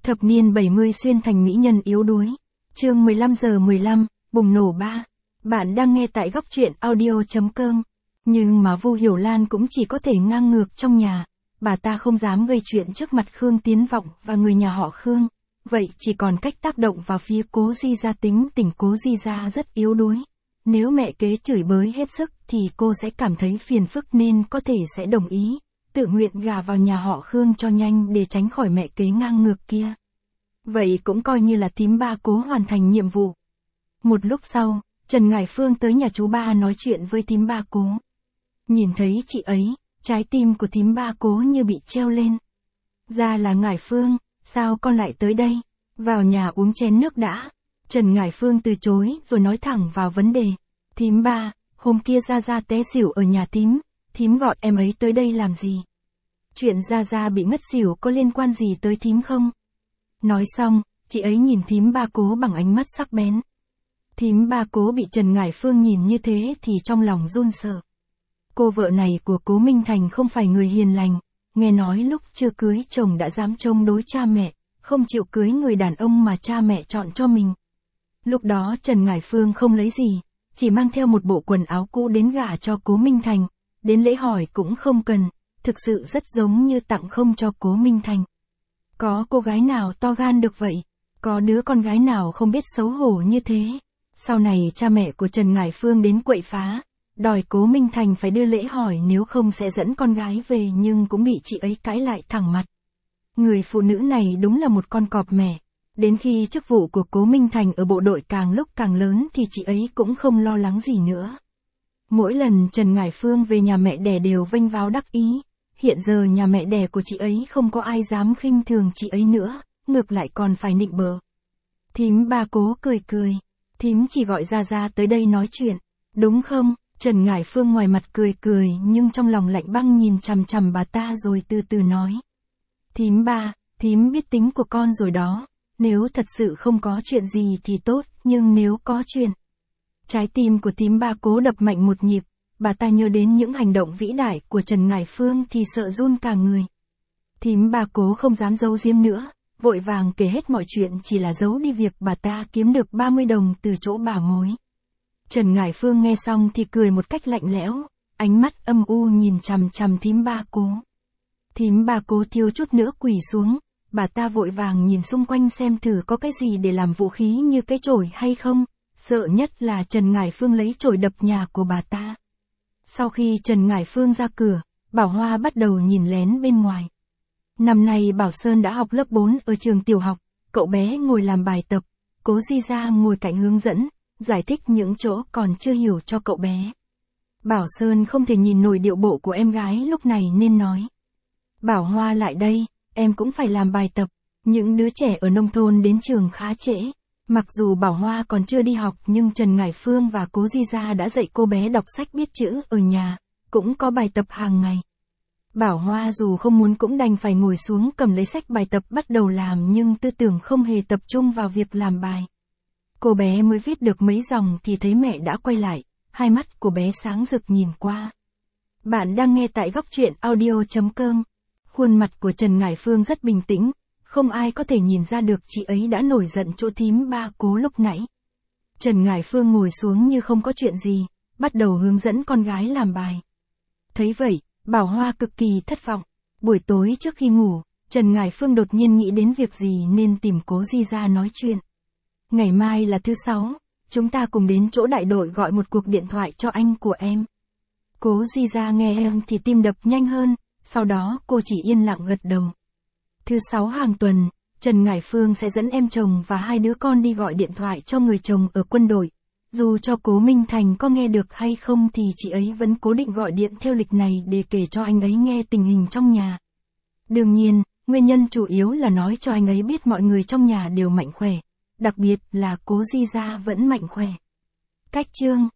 Thập niên 70 xuyên thành mỹ nhân yếu đuối. Chương 15:15, bùng nổ 3. Bạn đang nghe tại góc truyện audio.com. Nhưng mà Vu Hiểu Lan cũng chỉ có thể ngang ngược trong nhà. Bà ta không dám gây chuyện trước mặt Khương Tiến Vọng và người nhà họ Khương. Vậy chỉ còn cách tác động vào phía Cố Di Gia. Tính tình Cố Di Gia rất yếu đuối. Nếu mẹ kế chửi bới hết sức thì cô sẽ cảm thấy phiền phức nên có thể sẽ đồng ý, tự nguyện gả vào nhà họ Khương cho nhanh để tránh khỏi mẹ kế ngang ngược kia. Vậy cũng coi như là thím ba Cố hoàn thành nhiệm vụ. Một lúc sau, Trần Ngải Phương tới nhà chú ba nói chuyện với thím ba Cố. Nhìn thấy chị ấy, trái tim của thím ba Cố như bị treo lên. Ra là Ngải Phương, sao con lại tới đây? Vào nhà uống chén nước đã. Trần Ngải Phương từ chối rồi nói thẳng vào vấn đề. Thím ba, hôm kia Gia Gia té xỉu ở nhà thím gọi em ấy tới đây làm gì? Chuyện Gia Gia bị ngất xỉu có liên quan gì tới thím không? Nói xong, chị ấy nhìn thím ba Cố bằng ánh mắt sắc bén. Thím ba Cố bị Trần Ngải Phương nhìn như thế thì trong lòng run sợ. Cô vợ này của Cố Minh Thành không phải người hiền lành, nghe nói lúc chưa cưới chồng đã dám chống đối cha mẹ, không chịu cưới người đàn ông mà cha mẹ chọn cho mình. Lúc đó Trần Ngải Phương không lấy gì, chỉ mang theo một bộ quần áo cũ đến gả cho Cố Minh Thành, đến lễ hỏi cũng không cần, thực sự rất giống như tặng không cho Cố Minh Thành. Có cô gái nào to gan được vậy? Có đứa con gái nào không biết xấu hổ như thế? Sau này cha mẹ của Trần Ngải Phương đến quậy phá, đòi Cố Minh Thành phải đưa lễ hỏi nếu không sẽ dẫn con gái về, nhưng cũng bị chị ấy cãi lại thẳng mặt. Người phụ nữ này đúng là một con cọp mẹ. Đến khi chức vụ của Cố Minh Thành ở bộ đội càng lúc càng lớn thì chị ấy cũng không lo lắng gì nữa. Mỗi lần Trần Ngải Phương về nhà mẹ đẻ đều vênh váo đắc ý. Hiện giờ nhà mẹ đẻ của chị ấy không có ai dám khinh thường chị ấy nữa, ngược lại còn phải nịnh bợ. Thím ba Cố cười cười. Thím chỉ gọi Gia Gia tới đây nói chuyện, đúng không? Trần Ngải Phương ngoài mặt cười cười nhưng trong lòng lạnh băng nhìn chằm chằm bà ta rồi từ từ nói. Thím ba, thím biết tính của con rồi đó. Nếu thật sự không có chuyện gì thì tốt, nhưng nếu có chuyện. Trái tim của thím ba Cố đập mạnh một nhịp, bà ta nhớ đến những hành động vĩ đại của Trần Ngải Phương thì sợ run cả người. Thím ba Cố không dám giấu giếm nữa, vội vàng kể hết mọi chuyện, chỉ là giấu đi việc bà ta kiếm được 30 đồng từ chỗ bà mối. Trần Ngải Phương nghe xong thì cười một cách lạnh lẽo, ánh mắt âm u nhìn chằm chằm thím ba Cố. Thím ba Cố thiếu chút nữa quỳ xuống. Bà ta vội vàng nhìn xung quanh xem thử có cái gì để làm vũ khí như cái chổi hay không, sợ nhất là Trần Ngải Phương lấy chổi đập nhà của bà ta. Sau khi Trần Ngải Phương ra cửa, Bảo Hoa bắt đầu nhìn lén bên ngoài. Năm nay Bảo Sơn đã học lớp 4 ở trường tiểu học, cậu bé ngồi làm bài tập, Cố Di Gia ngồi cạnh hướng dẫn, giải thích những chỗ còn chưa hiểu cho cậu bé. Bảo Sơn không thể nhìn nổi điệu bộ của em gái lúc này nên nói. Bảo Hoa lại đây. Em cũng phải làm bài tập. Những đứa trẻ ở nông thôn đến trường khá trễ. Mặc dù Bảo Hoa còn chưa đi học nhưng Trần Ngải Phương và Cố Di Gia đã dạy cô bé đọc sách biết chữ ở nhà, cũng có bài tập hàng ngày. Bảo Hoa dù không muốn cũng đành phải ngồi xuống cầm lấy sách bài tập bắt đầu làm, nhưng tư tưởng không hề tập trung vào việc làm bài. Cô bé mới viết được mấy dòng thì thấy mẹ đã quay lại, hai mắt của bé sáng rực nhìn qua. Bạn đang nghe tại góc truyện audio.com. Khuôn mặt của Trần Ngải Phương rất bình tĩnh, không ai có thể nhìn ra được chị ấy đã nổi giận chỗ thím ba Cố lúc nãy. Trần Ngải Phương ngồi xuống như không có chuyện gì, bắt đầu hướng dẫn con gái làm bài. Thấy vậy, Bảo Hoa cực kỳ thất vọng. Buổi tối trước khi ngủ, Trần Ngải Phương đột nhiên nghĩ đến việc gì nên tìm Cố Di Gia nói chuyện. Ngày mai là thứ Sáu, chúng ta cùng đến chỗ đại đội gọi một cuộc điện thoại cho anh của em. Cố Di Gia nghe em thì tim đập nhanh hơn. Sau đó cô chỉ yên lặng gật đầu. Thứ Sáu hàng tuần, Trần Ngải Phương sẽ dẫn em chồng và hai đứa con đi gọi điện thoại cho người chồng ở quân đội. Dù cho Cố Minh Thành có nghe được hay không thì chị ấy vẫn cố định gọi điện theo lịch này để kể cho anh ấy nghe tình hình trong nhà. Đương nhiên, nguyên nhân chủ yếu là nói cho anh ấy biết mọi người trong nhà đều mạnh khỏe. Đặc biệt là Cố Di Gia vẫn mạnh khỏe. Cách chương